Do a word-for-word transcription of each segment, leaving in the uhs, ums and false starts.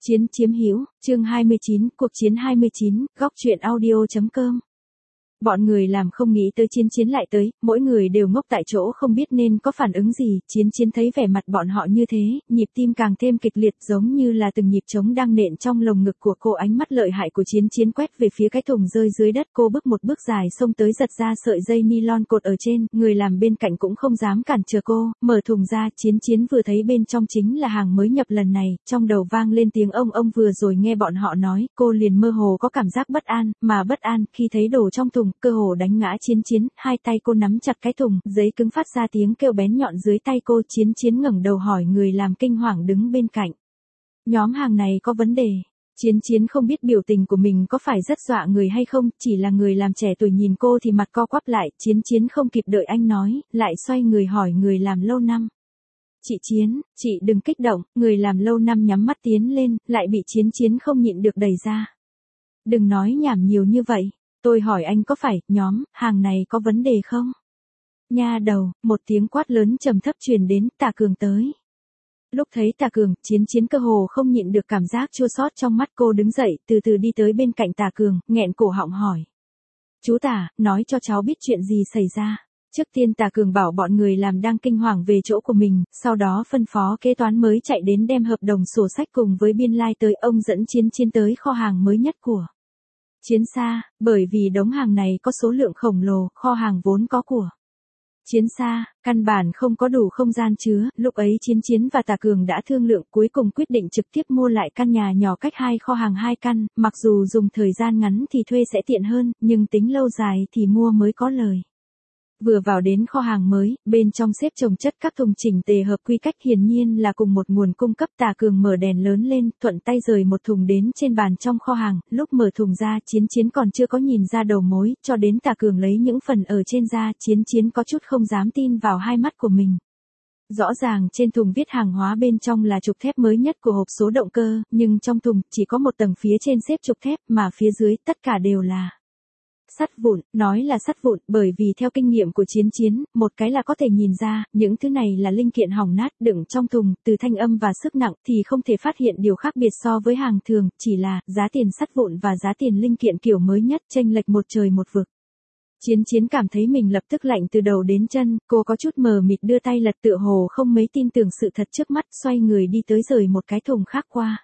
Chiến chiếm hữu, chương hai mươi chín, cuộc chiến hai mươi chín, góc truyện audio chấm com. Bọn người làm không nghĩ tới Chiến Chiến lại tới, mỗi người đều ngốc tại chỗ không biết nên có phản ứng gì. Chiến Chiến thấy vẻ mặt bọn họ như thế, nhịp tim càng thêm kịch liệt giống như là từng nhịp trống đang nện trong lồng ngực của cô. Ánh mắt lợi hại của Chiến Chiến quét về phía cái thùng rơi dưới đất, cô bước một bước dài xông tới giật ra sợi dây nylon cột ở trên, người làm bên cạnh cũng không dám cản trở cô, mở thùng ra. Chiến Chiến vừa thấy bên trong chính là hàng mới nhập lần này, trong đầu vang lên tiếng ông ông vừa rồi nghe bọn họ nói, cô liền mơ hồ có cảm giác bất an, mà bất an khi thấy đồ trong thùng, cơ hồ đánh ngã Chiến Chiến, hai tay cô nắm chặt cái thùng, giấy cứng phát ra tiếng kêu bén nhọn dưới tay cô. Chiến Chiến ngẩng đầu hỏi người làm kinh hoàng đứng bên cạnh. Nhóm hàng này có vấn đề. Chiến Chiến không biết biểu tình của mình có phải rất dọa người hay không, chỉ là người làm trẻ tuổi nhìn cô thì mặt co quắp lại. Chiến Chiến không kịp đợi anh nói, lại xoay người hỏi người làm lâu năm. Chị Chiến, chị đừng kích động, người làm lâu năm nhắm mắt tiến lên, lại bị Chiến Chiến không nhịn được đẩy ra. Đừng nói nhảm nhiều như vậy. Tôi hỏi anh có phải, nhóm, hàng này có vấn đề không? Nha đầu, một tiếng quát lớn trầm thấp truyền đến. Tà Cường tới. Lúc thấy Tà Cường, Chiến Chiến cơ hồ không nhịn được cảm giác chua xót trong mắt. Cô đứng dậy, từ từ đi tới bên cạnh Tà Cường, nghẹn cổ họng hỏi. Chú Tà, nói cho cháu biết chuyện gì xảy ra. Trước tiên Tà Cường bảo bọn người làm đang kinh hoàng về chỗ của mình, sau đó phân phó kế toán mới chạy đến đem hợp đồng sổ sách cùng với biên lai tới. Ông dẫn Chiến Chiến tới kho hàng mới nhất của Chiến Sa, bởi vì đống hàng này có số lượng khổng lồ, kho hàng vốn có của Chiến Sa, căn bản không có đủ không gian chứa. Lúc ấy Chiến Chiến và Tà Cường đã thương lượng, cuối cùng quyết định trực tiếp mua lại căn nhà nhỏ cách hai kho hàng hai căn, mặc dù dùng thời gian ngắn thì thuê sẽ tiện hơn, nhưng tính lâu dài thì mua mới có lời. Vừa vào đến kho hàng mới, bên trong xếp chồng chất các thùng chỉnh tề hợp quy cách, hiển nhiên là cùng một nguồn cung cấp. Tà Cường mở đèn lớn lên, thuận tay rời một thùng đến trên bàn trong kho hàng, lúc mở thùng ra Chiến Chiến còn chưa có nhìn ra đầu mối, cho đến Tà Cường lấy những phần ở trên ra, Chiến Chiến có chút không dám tin vào hai mắt của mình. Rõ ràng trên thùng viết hàng hóa bên trong là trục thép mới nhất của hộp số động cơ, nhưng trong thùng chỉ có một tầng phía trên xếp trục thép, mà phía dưới tất cả đều là sắt vụn. Nói là sắt vụn bởi vì theo kinh nghiệm của Chiến Chiến, một cái là có thể nhìn ra, những thứ này là linh kiện hỏng nát đựng trong thùng, từ thanh âm và sức nặng thì không thể phát hiện điều khác biệt so với hàng thường, chỉ là giá tiền sắt vụn và giá tiền linh kiện kiểu mới nhất chênh lệch một trời một vực. Chiến Chiến cảm thấy mình lập tức lạnh từ đầu đến chân, cô có chút mờ mịt đưa tay lật, tựa hồ không mấy tin tưởng sự thật trước mắt, xoay người đi tới rời một cái thùng khác qua.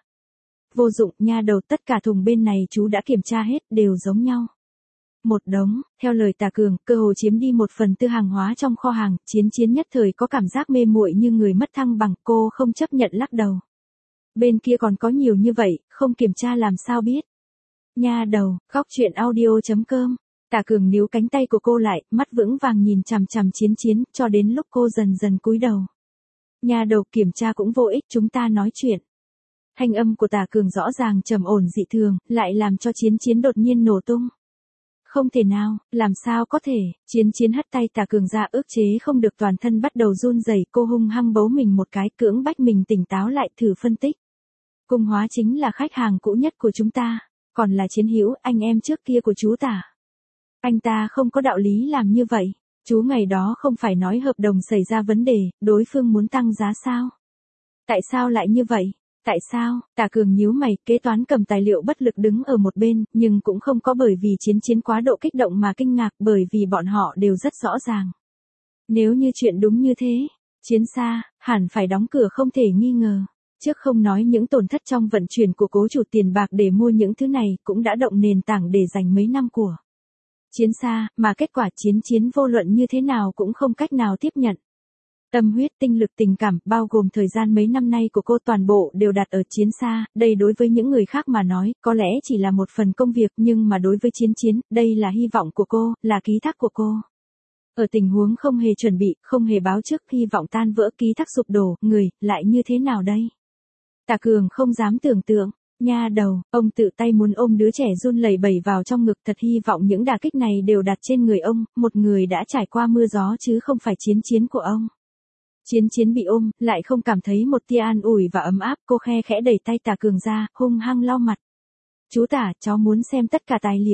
Vô dụng, nha đầu, tất cả thùng bên này chú đã kiểm tra hết, đều giống nhau. Một đống, theo lời Tà Cường, cơ hồ chiếm đi một phần tư hàng hóa trong kho hàng. Chiến Chiến nhất thời có cảm giác mê muội như người mất thăng bằng, cô không chấp nhận lắc đầu. Bên kia còn có nhiều như vậy, không kiểm tra làm sao biết. Nha đầu, góc truyện audio chấm com. Tà Cường níu cánh tay của cô lại, mắt vững vàng nhìn chằm chằm Chiến Chiến, cho đến lúc cô dần dần cúi đầu. Nha đầu, kiểm tra cũng vô ích, chúng ta nói chuyện. Thanh âm của Tà Cường rõ ràng trầm ổn dị thường, lại làm cho Chiến Chiến đột nhiên nổ tung. Không thể nào, làm sao có thể. Chiến Chiến hất tay Tà Cường ra, ức chế không được toàn thân bắt đầu run rẩy. Cô hung hăng bấu mình một cái, cưỡng bách mình tỉnh táo lại, thử phân tích. Cung Hóa chính là khách hàng cũ nhất của chúng ta, còn là Chiến Hữu, anh em trước kia của chú Tà. Anh ta không có đạo lý làm như vậy. Chú ngày đó không phải nói hợp đồng xảy ra vấn đề, đối phương muốn tăng giá sao? Tại sao lại như vậy? Tại sao? Tà Cường nhíu mày, kế toán cầm tài liệu bất lực đứng ở một bên, nhưng cũng không có bởi vì Chiến Chiến quá độ kích động mà kinh ngạc, bởi vì bọn họ đều rất rõ ràng. Nếu như chuyện đúng như thế, Chiến Sa hẳn phải đóng cửa không thể nghi ngờ. Trước không nói những tổn thất trong vận chuyển của cố chủ, tiền bạc để mua những thứ này cũng đã động nền tảng để dành mấy năm của Chiến Sa, mà kết quả Chiến Chiến vô luận như thế nào cũng không cách nào tiếp nhận. Tâm huyết, tinh lực, tình cảm, bao gồm thời gian mấy năm nay của cô, toàn bộ đều đặt ở Chiến Sa. Đây đối với những người khác mà nói, có lẽ chỉ là một phần công việc, nhưng mà đối với Chiến Chiến, đây là hy vọng của cô, là ký thác của cô. Ở tình huống không hề chuẩn bị, không hề báo trước, hy vọng tan vỡ, ký thác sụp đổ, người, lại như thế nào đây? Tà Cường không dám tưởng tượng. Nha đầu, ông tự tay muốn ôm đứa trẻ run lẩy bẩy vào trong ngực, thật hy vọng những đả kích này đều đặt trên người ông, một người đã trải qua mưa gió chứ không phải Chiến Chiến của ông. Chiến Chiến bị ôm, lại không cảm thấy một tia an ủi và ấm áp, cô khe khẽ đẩy tay Tà Cường ra, hung hăng lau mặt. Chú Tà, cháu muốn xem tất cả tài liệu.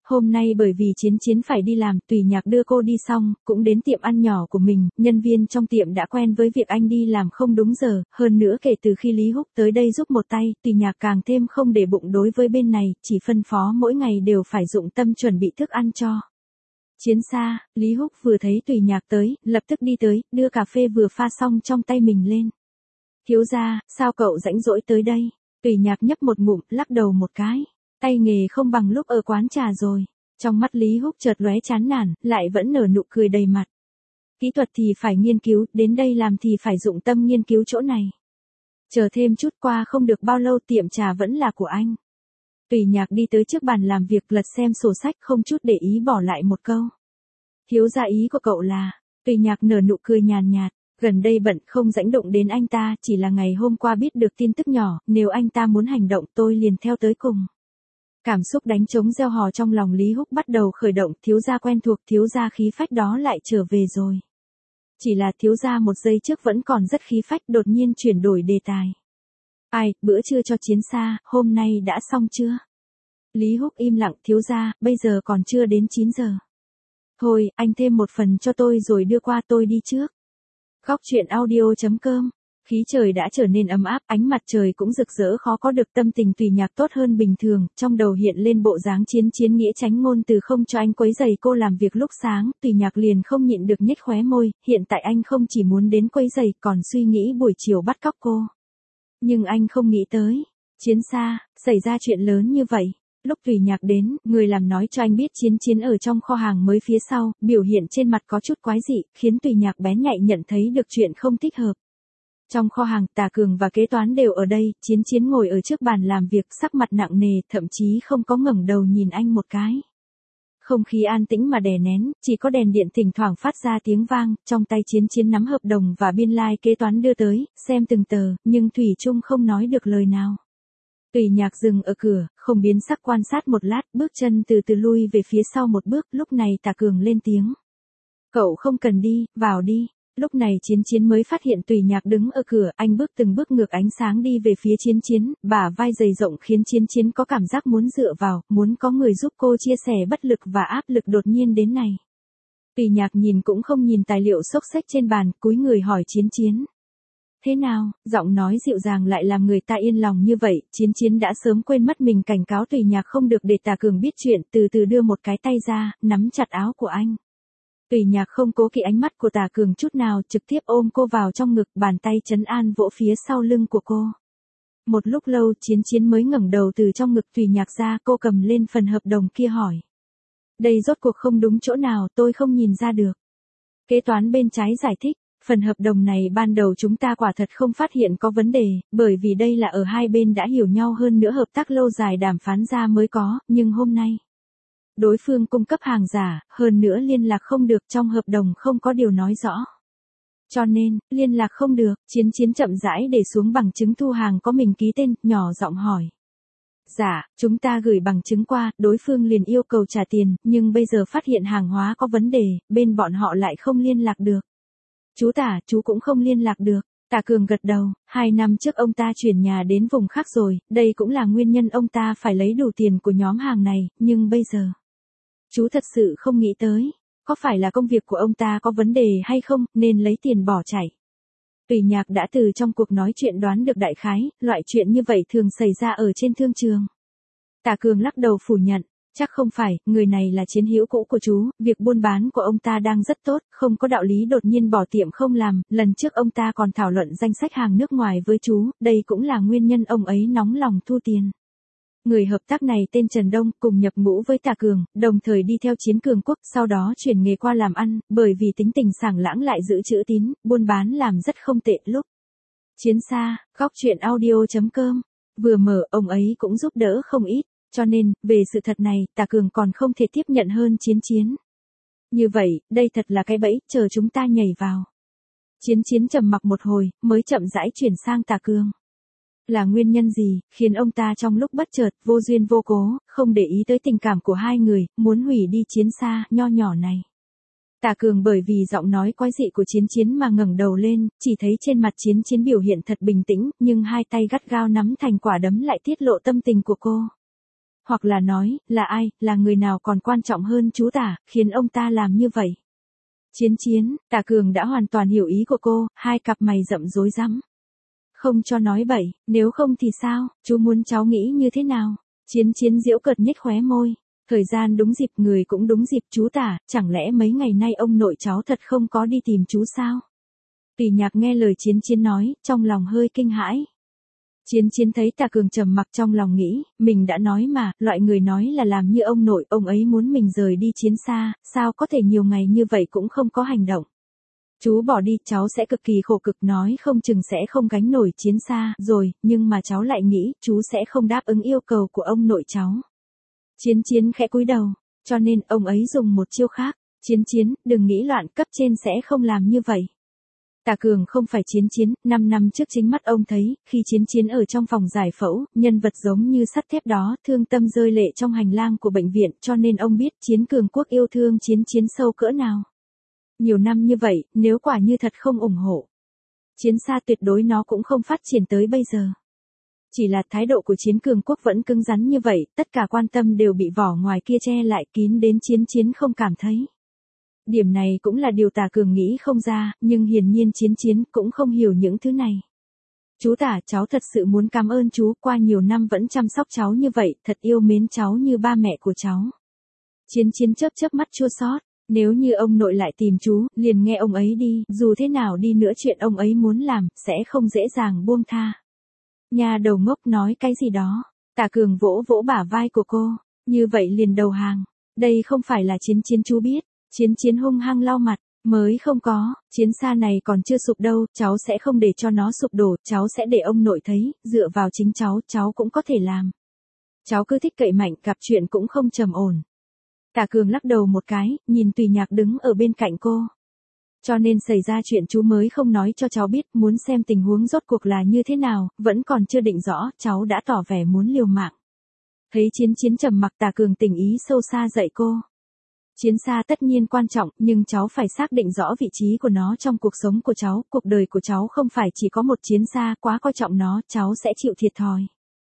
Hôm nay bởi vì Chiến Chiến phải đi làm, Tùy Nhạc đưa cô đi xong, cũng đến tiệm ăn nhỏ của mình, nhân viên trong tiệm đã quen với việc anh đi làm không đúng giờ, hơn nữa kể từ khi Lý Húc tới đây giúp một tay, Tùy Nhạc càng thêm không để bụng đối với bên này, chỉ phân phó mỗi ngày đều phải dụng tâm chuẩn bị thức ăn cho. Chiến xa, Lý Húc vừa thấy Tùy Nhạc tới, lập tức đi tới, đưa cà phê vừa pha xong trong tay mình lên. Thiếu gia, sao cậu rãnh rỗi tới đây? Tùy Nhạc nhấp một ngụm, lắc đầu một cái. Tay nghề không bằng lúc ở quán trà rồi. Trong mắt Lý Húc chợt lóe chán nản, lại vẫn nở nụ cười đầy mặt. Kỹ thuật thì phải nghiên cứu, đến đây làm thì phải dụng tâm nghiên cứu chỗ này. Chờ thêm chút, qua không được bao lâu tiệm trà vẫn là của anh. Tùy Nhạc đi tới trước bàn làm việc, lật xem sổ sách, không chút để ý bỏ lại một câu. Thiếu gia, ý của cậu là? Tùy Nhạc nở nụ cười nhàn nhạt. Gần đây bận không rảnh động đến anh ta, chỉ là ngày hôm qua biết được tin tức nhỏ, nếu anh ta muốn hành động tôi liền theo tới cùng. Cảm xúc đánh trống gieo hò trong lòng Lý Húc bắt đầu khởi động, thiếu gia quen thuộc, thiếu gia khí phách đó lại trở về rồi. Chỉ là thiếu gia một giây trước vẫn còn rất khí phách, đột nhiên chuyển đổi đề tài. Ai, bữa trưa cho Chiến xa, hôm nay đã xong chưa? Lý Húc im lặng, thiếu gia, bây giờ còn chưa đến chín giờ. Thôi, anh thêm một phần cho tôi rồi đưa qua, tôi đi trước. Góc truyện audio chấm com. Khí trời đã trở nên ấm áp, ánh mặt trời cũng rực rỡ, khó có được tâm tình Tùy Nhạc tốt hơn bình thường, trong đầu hiện lên bộ dáng Chiến Chiến nghĩa tránh ngôn từ không cho anh quấy rầy cô làm việc lúc sáng, Tùy Nhạc liền không nhịn được nhếch khóe môi, hiện tại anh không chỉ muốn đến quấy rầy, còn suy nghĩ buổi chiều bắt cóc cô. Nhưng anh không nghĩ tới, Chiến xa, xảy ra chuyện lớn như vậy. Lúc Tùy Nhạc đến, người làm nói cho anh biết Chiến Chiến ở trong kho hàng mới phía sau, biểu hiện trên mặt có chút quái dị, khiến Tùy Nhạc bén nhạy nhận thấy được chuyện không thích hợp. Trong kho hàng, Tà Cường và kế toán đều ở đây, Chiến Chiến ngồi ở trước bàn làm việc, sắc mặt nặng nề, thậm chí không có ngẩng đầu nhìn anh một cái. Không khí an tĩnh mà đè nén, chỉ có đèn điện thỉnh thoảng phát ra tiếng vang, trong tay Chiến Chiến nắm hợp đồng và biên lai like kế toán đưa tới, xem từng tờ, nhưng thủy chung không nói được lời nào. Tùy Nhạc dừng ở cửa, không biến sắc quan sát một lát, bước chân từ từ lui về phía sau một bước, lúc này Tà Cường lên tiếng. Cậu không cần đi, vào đi. Lúc này Chiến Chiến mới phát hiện Tùy Nhạc đứng ở cửa, anh bước từng bước ngược ánh sáng đi về phía Chiến Chiến, bả vai dày rộng khiến Chiến Chiến có cảm giác muốn dựa vào, muốn có người giúp cô chia sẻ bất lực và áp lực đột nhiên đến này. Tùy Nhạc nhìn cũng không nhìn tài liệu xốc xách trên bàn, cúi người hỏi Chiến Chiến. Thế nào, giọng nói dịu dàng lại làm người ta yên lòng như vậy, Chiến Chiến đã sớm quên mất mình cảnh cáo Tùy Nhạc không được để Tà Cường biết chuyện, từ từ đưa một cái tay ra, nắm chặt áo của anh. Tùy Nhạc không cố kỵ ánh mắt của Tà Cường chút nào, trực tiếp ôm cô vào trong ngực, bàn tay trấn an vỗ phía sau lưng của cô. Một lúc lâu Chiến Chiến mới ngẩng đầu từ trong ngực Tùy Nhạc ra, cô cầm lên phần hợp đồng kia hỏi. Đây rốt cuộc không đúng chỗ nào, tôi không nhìn ra được. Kế toán bên trái giải thích, phần hợp đồng này ban đầu chúng ta quả thật không phát hiện có vấn đề, bởi vì đây là ở hai bên đã hiểu nhau hơn nữa hợp tác lâu dài đàm phán ra mới có, nhưng hôm nay. Đối phương cung cấp hàng giả, hơn nữa liên lạc không được, trong hợp đồng không có điều nói rõ. Cho nên, liên lạc không được, Chiến Chiến chậm rãi để xuống bằng chứng thu hàng có mình ký tên, nhỏ giọng hỏi. Dạ, chúng ta gửi bằng chứng qua, đối phương liền yêu cầu trả tiền, nhưng bây giờ phát hiện hàng hóa có vấn đề, bên bọn họ lại không liên lạc được. Chú Tả, chú cũng không liên lạc được. Tà Cường gật đầu, hai năm trước ông ta chuyển nhà đến vùng khác rồi, đây cũng là nguyên nhân ông ta phải lấy đủ tiền của nhóm hàng này, nhưng bây giờ. Chú thật sự không nghĩ tới, có phải là công việc của ông ta có vấn đề hay không, nên lấy tiền bỏ chạy. Tùy Nhạc đã từ trong cuộc nói chuyện đoán được đại khái, loại chuyện như vậy thường xảy ra ở trên thương trường. Tà Cường lắc đầu phủ nhận, chắc không phải, người này là chiến hữu cũ của chú, việc buôn bán của ông ta đang rất tốt, không có đạo lý đột nhiên bỏ tiệm không làm, lần trước ông ta còn thảo luận danh sách hàng nước ngoài với chú, đây cũng là nguyên nhân ông ấy nóng lòng thu tiền. Người hợp tác này tên Trần Đông, cùng nhập ngũ với Tà Cường, đồng thời đi theo Chiến Cường Quốc, sau đó chuyển nghề qua làm ăn, bởi vì tính tình sảng lãng lại giữ chữ tín, buôn bán làm rất không tệ lúc. Chiến xa, góc truyện audio chấm com, vừa mở ông ấy cũng giúp đỡ không ít, cho nên, về sự thật này, Tà Cường còn không thể tiếp nhận hơn Chiến Chiến. Như vậy, đây thật là cái bẫy, chờ chúng ta nhảy vào. Chiến Chiến trầm mặc một hồi, mới chậm rãi chuyển sang Tà Cường. Là nguyên nhân gì, khiến ông ta trong lúc bất chợt, vô duyên vô cố, không để ý tới tình cảm của hai người, muốn hủy đi Chiến xa, nho nhỏ này. Tà Cường bởi vì giọng nói quái dị của Chiến Chiến mà ngẩng đầu lên, chỉ thấy trên mặt Chiến Chiến biểu hiện thật bình tĩnh, nhưng hai tay gắt gao nắm thành quả đấm lại tiết lộ tâm tình của cô. Hoặc là nói, là ai, là người nào còn quan trọng hơn chú Tả, khiến ông ta làm như vậy. Chiến Chiến, Tả Cường đã hoàn toàn hiểu ý của cô, hai cặp mày rậm rối rắm. Không cho nói bậy, nếu không thì sao, chú muốn cháu nghĩ như thế nào? Chiến Chiến giễu cợt nhếch khóe môi. Thời gian đúng dịp, người cũng đúng dịp, chú Tả, chẳng lẽ mấy ngày nay ông nội cháu thật không có đi tìm chú sao? Tùy Nhạc nghe lời Chiến Chiến nói, trong lòng hơi kinh hãi. Chiến Chiến thấy Tả Cường trầm mặc trong lòng nghĩ, mình đã nói mà, loại người nói là làm như ông nội, ông ấy muốn mình rời đi Chiến xa, sao có thể nhiều ngày như vậy cũng không có hành động. Chú bỏ đi, cháu sẽ cực kỳ khổ cực, nói không chừng sẽ không gánh nổi Chiến xa, rồi, nhưng mà cháu lại nghĩ, chú sẽ không đáp ứng yêu cầu của ông nội cháu. Chiến Chiến khẽ cúi đầu, cho nên ông ấy dùng một chiêu khác. Chiến Chiến, đừng nghĩ loạn, cấp trên sẽ không làm như vậy. Tả Cường không phải Chiến Chiến, năm năm trước chính mắt ông thấy, khi Chiến Chiến ở trong phòng giải phẫu, nhân vật giống như sắt thép đó, thương tâm rơi lệ trong hành lang của bệnh viện, cho nên ông biết Chiến Cường Quốc yêu thương Chiến Chiến sâu cỡ nào. Nhiều năm như vậy, nếu quả như thật không ủng hộ Chiến xa, tuyệt đối nó cũng không phát triển tới bây giờ. Chỉ là thái độ của Chiến Cường Quốc vẫn cứng rắn như vậy, tất cả quan tâm đều bị vỏ ngoài kia che lại kín đến Chiến Chiến không cảm thấy. Điểm này cũng là điều Tả Cường nghĩ không ra, nhưng hiển nhiên Chiến Chiến cũng không hiểu những thứ này. Chú Tả, cháu thật sự muốn cảm ơn chú, qua nhiều năm vẫn chăm sóc cháu như vậy, thật yêu mến cháu như ba mẹ của cháu. Chiến Chiến chớp chớp mắt chua xót, nếu như ông nội lại tìm chú, liền nghe ông ấy đi, dù thế nào đi nữa chuyện ông ấy muốn làm, sẽ không dễ dàng buông tha. Nhà đầu ngốc nói cái gì đó, Tả Cường vỗ vỗ bả vai của cô, như vậy liền đầu hàng, đây không phải là Chiến Chiến chú biết. Chiến Chiến hung hăng lau mặt, mới không có, Chiến xa này còn chưa sụp đâu, cháu sẽ không để cho nó sụp đổ, cháu sẽ để ông nội thấy, dựa vào chính cháu, cháu cũng có thể làm. Cháu cứ thích cậy mạnh, gặp chuyện cũng không trầm ổn. Tả Cường lắc đầu một cái, nhìn Tùy Nhạc đứng ở bên cạnh cô. Cho nên xảy ra chuyện chú mới không nói cho cháu biết, muốn xem tình huống rốt cuộc là như thế nào, vẫn còn chưa định rõ, cháu đã tỏ vẻ muốn liều mạng. Thấy Chiến Chiến trầm mặc, Tả Cường tình ý sâu xa dạy cô. Chiến xa tất nhiên quan trọng, nhưng cháu phải xác định rõ vị trí của nó trong cuộc sống của cháu, cuộc đời của cháu không phải chỉ có một Chiến xa, quá coi trọng nó, cháu sẽ chịu thiệt thòi.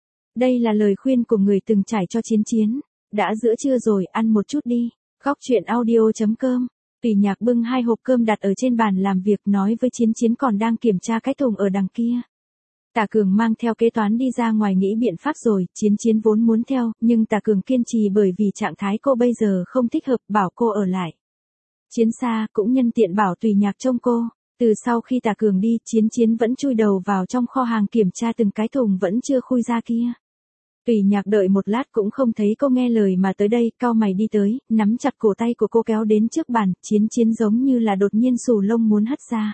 Đây là lời khuyên của người từng trải cho Chiến Chiến. Đã giữa trưa rồi, ăn một chút đi. Góc truyện audio chấm com. Tùy Nhạc bưng hai hộp cơm đặt ở trên bàn làm việc, nói với Chiến Chiến còn đang kiểm tra cái thùng ở đằng kia. Tả Cường mang theo kế toán đi ra ngoài nghĩ biện pháp rồi, Chiến Chiến vốn muốn theo, nhưng Tả Cường kiên trì bởi vì trạng thái cô bây giờ không thích hợp, bảo cô ở lại. Chiến xa cũng nhân tiện bảo Tùy Nhạc trông cô. Từ sau khi Tả Cường đi, Chiến Chiến vẫn chui đầu vào trong kho hàng kiểm tra từng cái thùng vẫn chưa khui ra kia. Tùy Nhạc đợi một lát cũng không thấy cô nghe lời mà tới đây, cau mày đi tới, nắm chặt cổ tay của cô kéo đến trước bàn, Chiến Chiến giống như là đột nhiên xù lông muốn hất ra.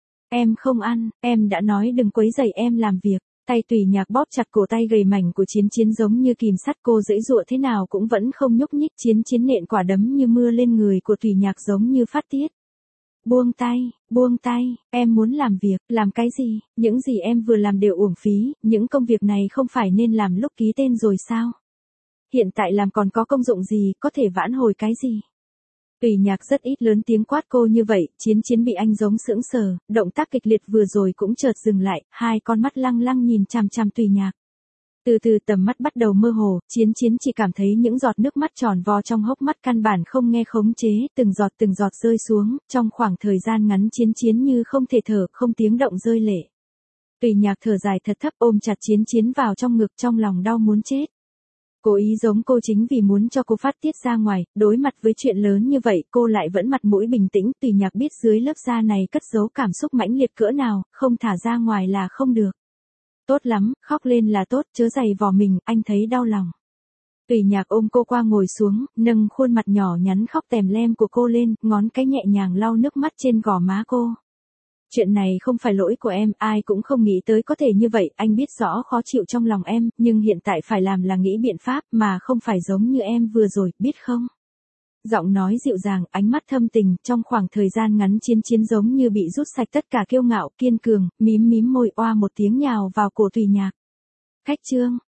Em không ăn, em đã nói đừng quấy rầy em làm việc. Tay Tùy Nhạc bóp chặt cổ tay gầy mảnh của Chiến Chiến giống như kìm sắt, cô giãy giụa thế nào cũng vẫn không nhúc nhích. Chiến Chiến nện quả đấm như mưa lên người của Tùy Nhạc giống như phát tiết. Buông tay, buông tay, em muốn làm việc, làm cái gì, những gì em vừa làm đều uổng phí, những công việc này không phải nên làm lúc ký tên rồi sao? Hiện tại làm còn có công dụng gì, có thể vãn hồi cái gì? Tùy Nhạc rất ít lớn tiếng quát cô như vậy, Chiến Chiến bị anh giống sững sờ, động tác kịch liệt vừa rồi cũng chợt dừng lại, hai con mắt lăng lăng nhìn chằm chằm Tùy Nhạc. Từ từ tầm mắt bắt đầu mơ hồ, Chiến Chiến chỉ cảm thấy những giọt nước mắt tròn vo trong hốc mắt căn bản không nghe khống chế, từng giọt từng giọt rơi xuống, trong khoảng thời gian ngắn Chiến Chiến như không thể thở, không tiếng động rơi lệ. Tùy Nhạc thở dài thật thấp ôm chặt Chiến Chiến vào trong ngực, trong lòng đau muốn chết. Cố ý giống cô chính vì muốn cho cô phát tiết ra ngoài, đối mặt với chuyện lớn như vậy, cô lại vẫn mặt mũi bình tĩnh. Tùy Nhạc biết dưới lớp da này cất giấu cảm xúc mãnh liệt cỡ nào, không thả ra ngoài là không được. Tốt lắm, khóc lên là tốt, chớ giày vò mình, anh thấy đau lòng. Tùy Nhạc ôm cô qua ngồi xuống, nâng khuôn mặt nhỏ nhắn khóc tèm lem của cô lên, ngón cái nhẹ nhàng lau nước mắt trên gò má cô. Chuyện này không phải lỗi của em, ai cũng không nghĩ tới có thể như vậy, anh biết rõ khó chịu trong lòng em, nhưng hiện tại phải làm là nghĩ biện pháp, mà không phải giống như em vừa rồi, biết không? Giọng nói dịu dàng, ánh mắt thâm tình, trong khoảng thời gian ngắn Chiến Chiến giống như bị rút sạch tất cả kiêu ngạo, kiên cường, mím mím môi oa một tiếng nhào vào cổ Tùy Nhạc. Khách trương,